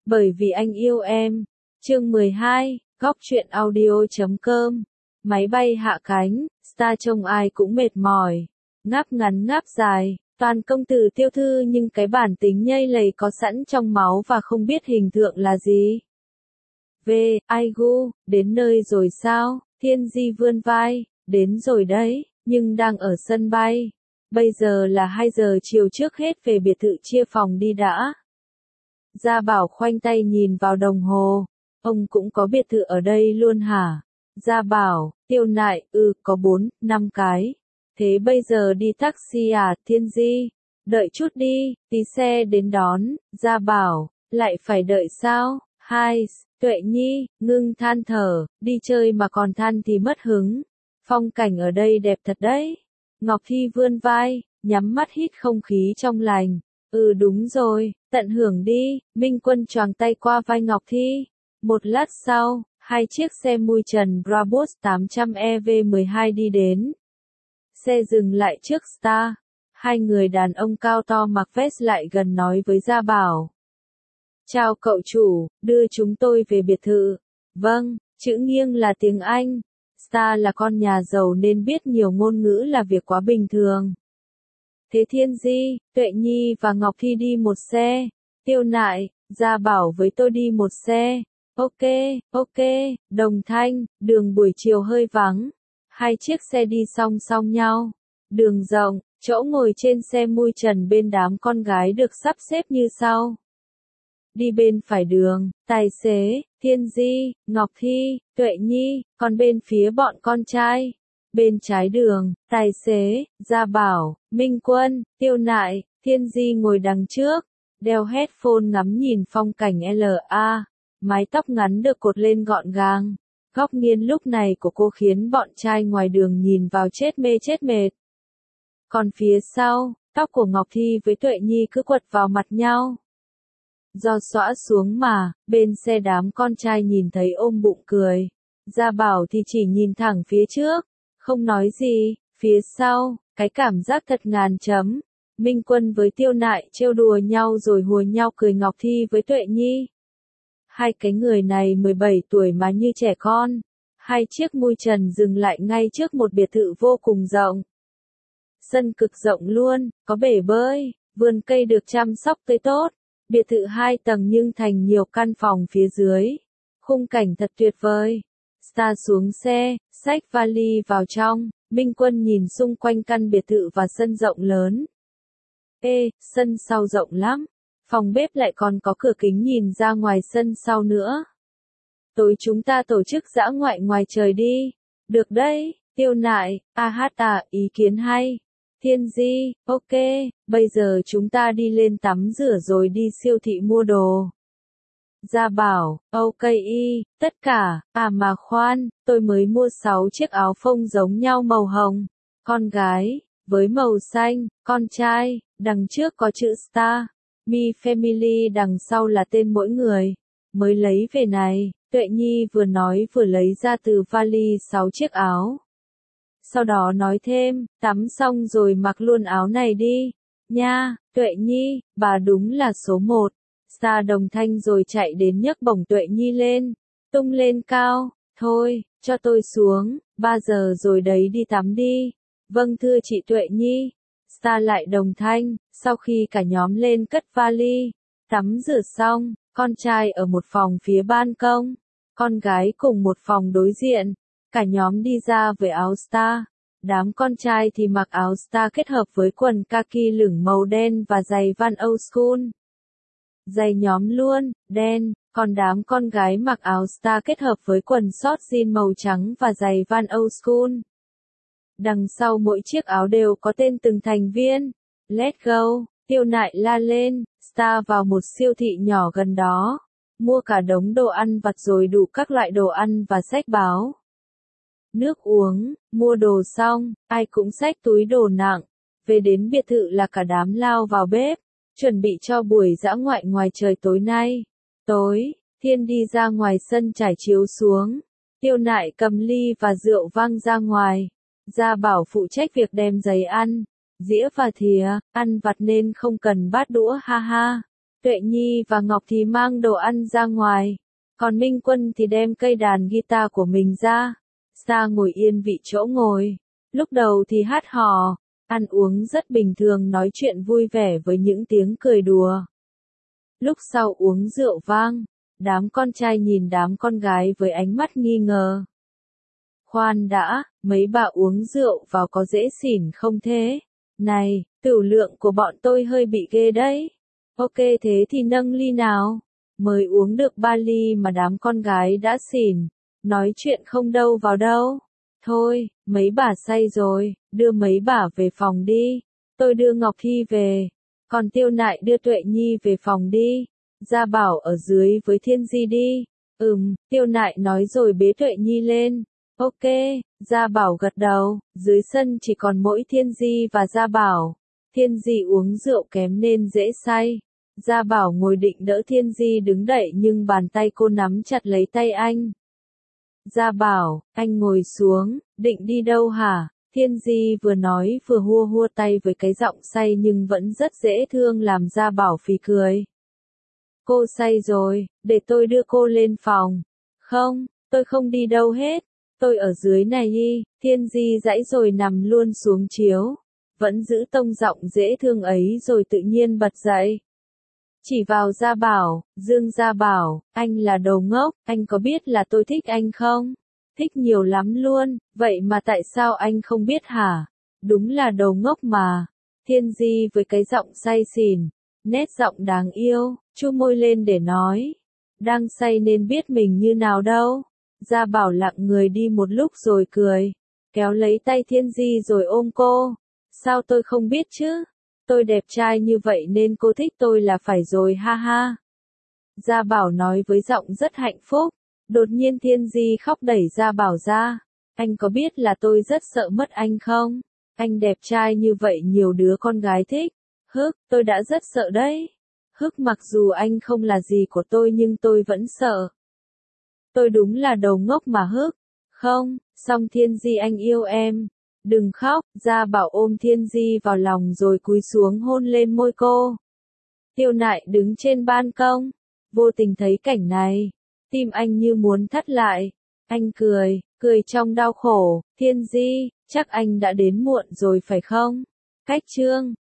Bởi vì anh yêu em. Chương 12, góc truyện audio.com. Máy bay hạ cánh, Star trông ai cũng mệt mỏi. Ngáp ngắn ngáp dài, toàn công tử tiêu thư nhưng cái bản tính nhây lầy có sẵn trong máu và không biết hình tượng là gì. Aigu, đến nơi rồi sao? Thiên Di vươn vai, đến rồi đấy, nhưng đang ở sân bay. Bây giờ là 2 giờ chiều, trước hết về biệt thự chia phòng đi đã. Gia Bảo khoanh tay nhìn vào đồng hồ. Ông cũng có biệt thự ở đây luôn hả? Gia Bảo, Tiêu Nại, có 4-5 cái. Thế bây giờ đi taxi à, Thiên Di? Đợi chút đi, tí xe đến đón. Gia Bảo, lại phải đợi sao? Tuệ Nhi, ngưng than thở, đi chơi mà còn than thì mất hứng. Phong cảnh ở đây đẹp thật đấy. Ngọc Thi vươn vai, nhắm mắt hít không khí trong lành. Đúng rồi, tận hưởng đi. Minh Quân choàng tay qua vai Ngọc Thi. Một lát sau, 2 chiếc xe mui trần Brabus 800 EV12 đi đến. Xe dừng lại trước Star. 2 người đàn ông cao to mặc vest lại gần nói với Gia Bảo. Chào cậu chủ, đưa chúng tôi về biệt thự. Vâng, chữ nghiêng là tiếng Anh. Star là con nhà giàu nên biết nhiều ngôn ngữ là việc quá bình thường. Thế Thiên Di, Tuệ Nhi và Ngọc Thi đi một xe. Tiêu Nại, Gia Bảo với tôi đi một xe. Ok, Đồng Thanh, đường buổi chiều hơi vắng. 2 chiếc xe đi song song nhau. Đường rộng, chỗ ngồi trên xe mui trần bên đám con gái được sắp xếp như sau. Đi bên phải đường, tài xế, Thiên Di, Ngọc Thi, Tuệ Nhi, còn bên phía bọn con trai. Bên trái đường, tài xế, Gia Bảo, Minh Quân, Tiêu Nại, Thiên Di ngồi đằng trước, đeo headphone ngắm nhìn phong cảnh LA, mái tóc ngắn được cột lên gọn gàng. Góc nghiêng lúc này của cô khiến bọn trai ngoài đường nhìn vào chết mê chết mệt. Còn phía sau, tóc của Ngọc Thi với Tuệ Nhi cứ quật vào mặt nhau. Do xõa xuống mà, bên xe đám con trai nhìn thấy ôm bụng cười. Gia Bảo thì chỉ nhìn thẳng phía trước, không nói gì. Phía sau, cái cảm giác thật ngàn chấm. Minh Quân với Tiêu Nại trêu đùa nhau rồi hùa nhau cười. Ngọc Thi với Tuệ Nhi. 2 cái người này 17 tuổi mà như trẻ con. 2 chiếc mui trần dừng lại ngay trước một biệt thự vô cùng rộng. Sân cực rộng luôn, có bể bơi, vườn cây được chăm sóc tươi tốt. Biệt thự 2 tầng nhưng thành nhiều căn phòng phía dưới. Khung cảnh thật tuyệt vời. Star xuống xe, xách vali vào trong. Minh Quân nhìn xung quanh căn biệt thự và sân rộng lớn. Sân sau rộng lắm. Phòng bếp lại còn có cửa kính nhìn ra ngoài sân sau nữa. Tối chúng ta tổ chức dã ngoại ngoài trời đi. Được đấy, Tiêu Nại, ý kiến hay. Thiên Di, ok, bây giờ chúng ta đi lên tắm rửa rồi đi siêu thị mua đồ. Gia Bảo, tất cả, mà khoan, tôi mới mua 6 chiếc áo phông giống nhau màu hồng. Con gái, với màu xanh, con trai, đằng trước có chữ Star, Me Family đằng sau là tên mỗi người. Mới lấy về này, Tuệ Nhi vừa nói vừa lấy ra từ vali 6 chiếc áo. Sau đó nói thêm, tắm xong rồi mặc luôn áo này đi. Nha, Tuệ Nhi, bà đúng là số 1. Star Đồng Thanh rồi chạy đến nhấc bổng Tuệ Nhi lên. Tung lên cao, thôi, cho tôi xuống, 3 giờ rồi đấy, đi tắm đi. Vâng thưa chị Tuệ Nhi. Star lại Đồng Thanh, sau khi cả nhóm lên cất vali. Tắm rửa xong, con trai ở một phòng phía ban công. Con gái cùng một phòng đối diện. Cả nhóm đi ra với áo Star. Đám con trai thì mặc áo Star kết hợp với quần kaki lửng màu đen và giày Van Old School. Giày nhóm luôn, đen, còn đám con gái mặc áo Star kết hợp với quần short jean màu trắng và giày Van Old School. Đằng sau mỗi chiếc áo đều có tên từng thành viên. Let's go, Tiêu Nại la lên. Star vào một siêu thị nhỏ gần đó. Mua cả đống đồ ăn vặt rồi đủ các loại đồ ăn và xách báo. Nước uống, mua đồ xong, ai cũng xách túi đồ nặng. Về đến biệt thự là cả đám lao vào bếp, chuẩn bị cho buổi dã ngoại ngoài trời tối nay. Tối, Thiên đi ra ngoài sân trải chiếu xuống. Tiêu Nại cầm ly và rượu văng ra ngoài. Gia Bảo phụ trách việc đem giấy ăn, dĩa và thìa, ăn vặt nên không cần bát đũa ha ha. Tuệ Nhi và Ngọc thì mang đồ ăn ra ngoài, còn Minh Quân thì đem cây đàn guitar của mình ra, ngồi yên vị chỗ ngồi. Lúc đầu thì hát hò, ăn uống rất bình thường, nói chuyện vui vẻ với những tiếng cười đùa. Lúc sau uống rượu vang, đám con trai nhìn đám con gái với ánh mắt nghi ngờ. Khoan đã, mấy bà uống rượu vào có dễ xỉn không thế? Này, tửu lượng của bọn tôi hơi bị ghê đấy. Ok thế thì nâng ly nào. Mới uống được 3 ly mà đám con gái đã xỉn. Nói chuyện không đâu vào đâu. Thôi, mấy bà say rồi, đưa mấy bà về phòng đi. Tôi đưa Ngọc Thi về. Còn Tiêu Nại đưa Tuệ Nhi về phòng đi. Gia Bảo ở dưới với Thiên Di đi. Tiêu Nại nói rồi bế Tuệ Nhi lên. Ok, Gia Bảo gật đầu, dưới sân chỉ còn mỗi Thiên Di và Gia Bảo. Thiên Di uống rượu kém nên dễ say. Gia Bảo ngồi định đỡ Thiên Di đứng dậy nhưng bàn tay cô nắm chặt lấy tay anh. Gia Bảo, anh ngồi xuống, định đi đâu hả? Thiên Di vừa nói vừa hua hua tay với cái giọng say nhưng vẫn rất dễ thương làm Gia Bảo phì cười. Cô say rồi, để tôi đưa cô lên phòng. Không, tôi không đi đâu hết. Tôi ở dưới này đi. Thiên Di giãy rồi nằm luôn xuống chiếu. Vẫn giữ tông giọng dễ thương ấy rồi tự nhiên bật dậy. Chỉ vào Gia Bảo, Dương Gia Bảo, anh là đồ ngốc, anh có biết là tôi thích anh không? Thích nhiều lắm luôn, vậy mà tại sao anh không biết hả? Đúng là đồ ngốc mà. Thiên Di với cái giọng say xỉn, nét giọng đáng yêu, chu môi lên để nói. Đang say nên biết mình như nào đâu. Gia Bảo lặng người đi một lúc rồi cười, kéo lấy tay Thiên Di rồi ôm cô. Sao tôi không biết chứ? Tôi đẹp trai như vậy nên cô thích tôi là phải rồi ha ha. Gia Bảo nói với giọng rất hạnh phúc. Đột nhiên Thiên Di khóc đẩy Gia Bảo ra. Anh có biết là tôi rất sợ mất anh không? Anh đẹp trai như vậy nhiều đứa con gái thích. Tôi đã rất sợ đấy. Mặc dù anh không là gì của tôi nhưng tôi vẫn sợ. Tôi đúng là đầu ngốc mà Không, song Thiên Di anh yêu em. Đừng khóc, Gia Bảo ôm Thiên Di vào lòng rồi cúi xuống hôn lên môi cô. Tiêu Nại đứng trên ban công, vô tình thấy cảnh này. Tim anh như muốn thắt lại. Anh cười trong đau khổ. Thiên Di, chắc anh đã đến muộn rồi phải không? Cách chương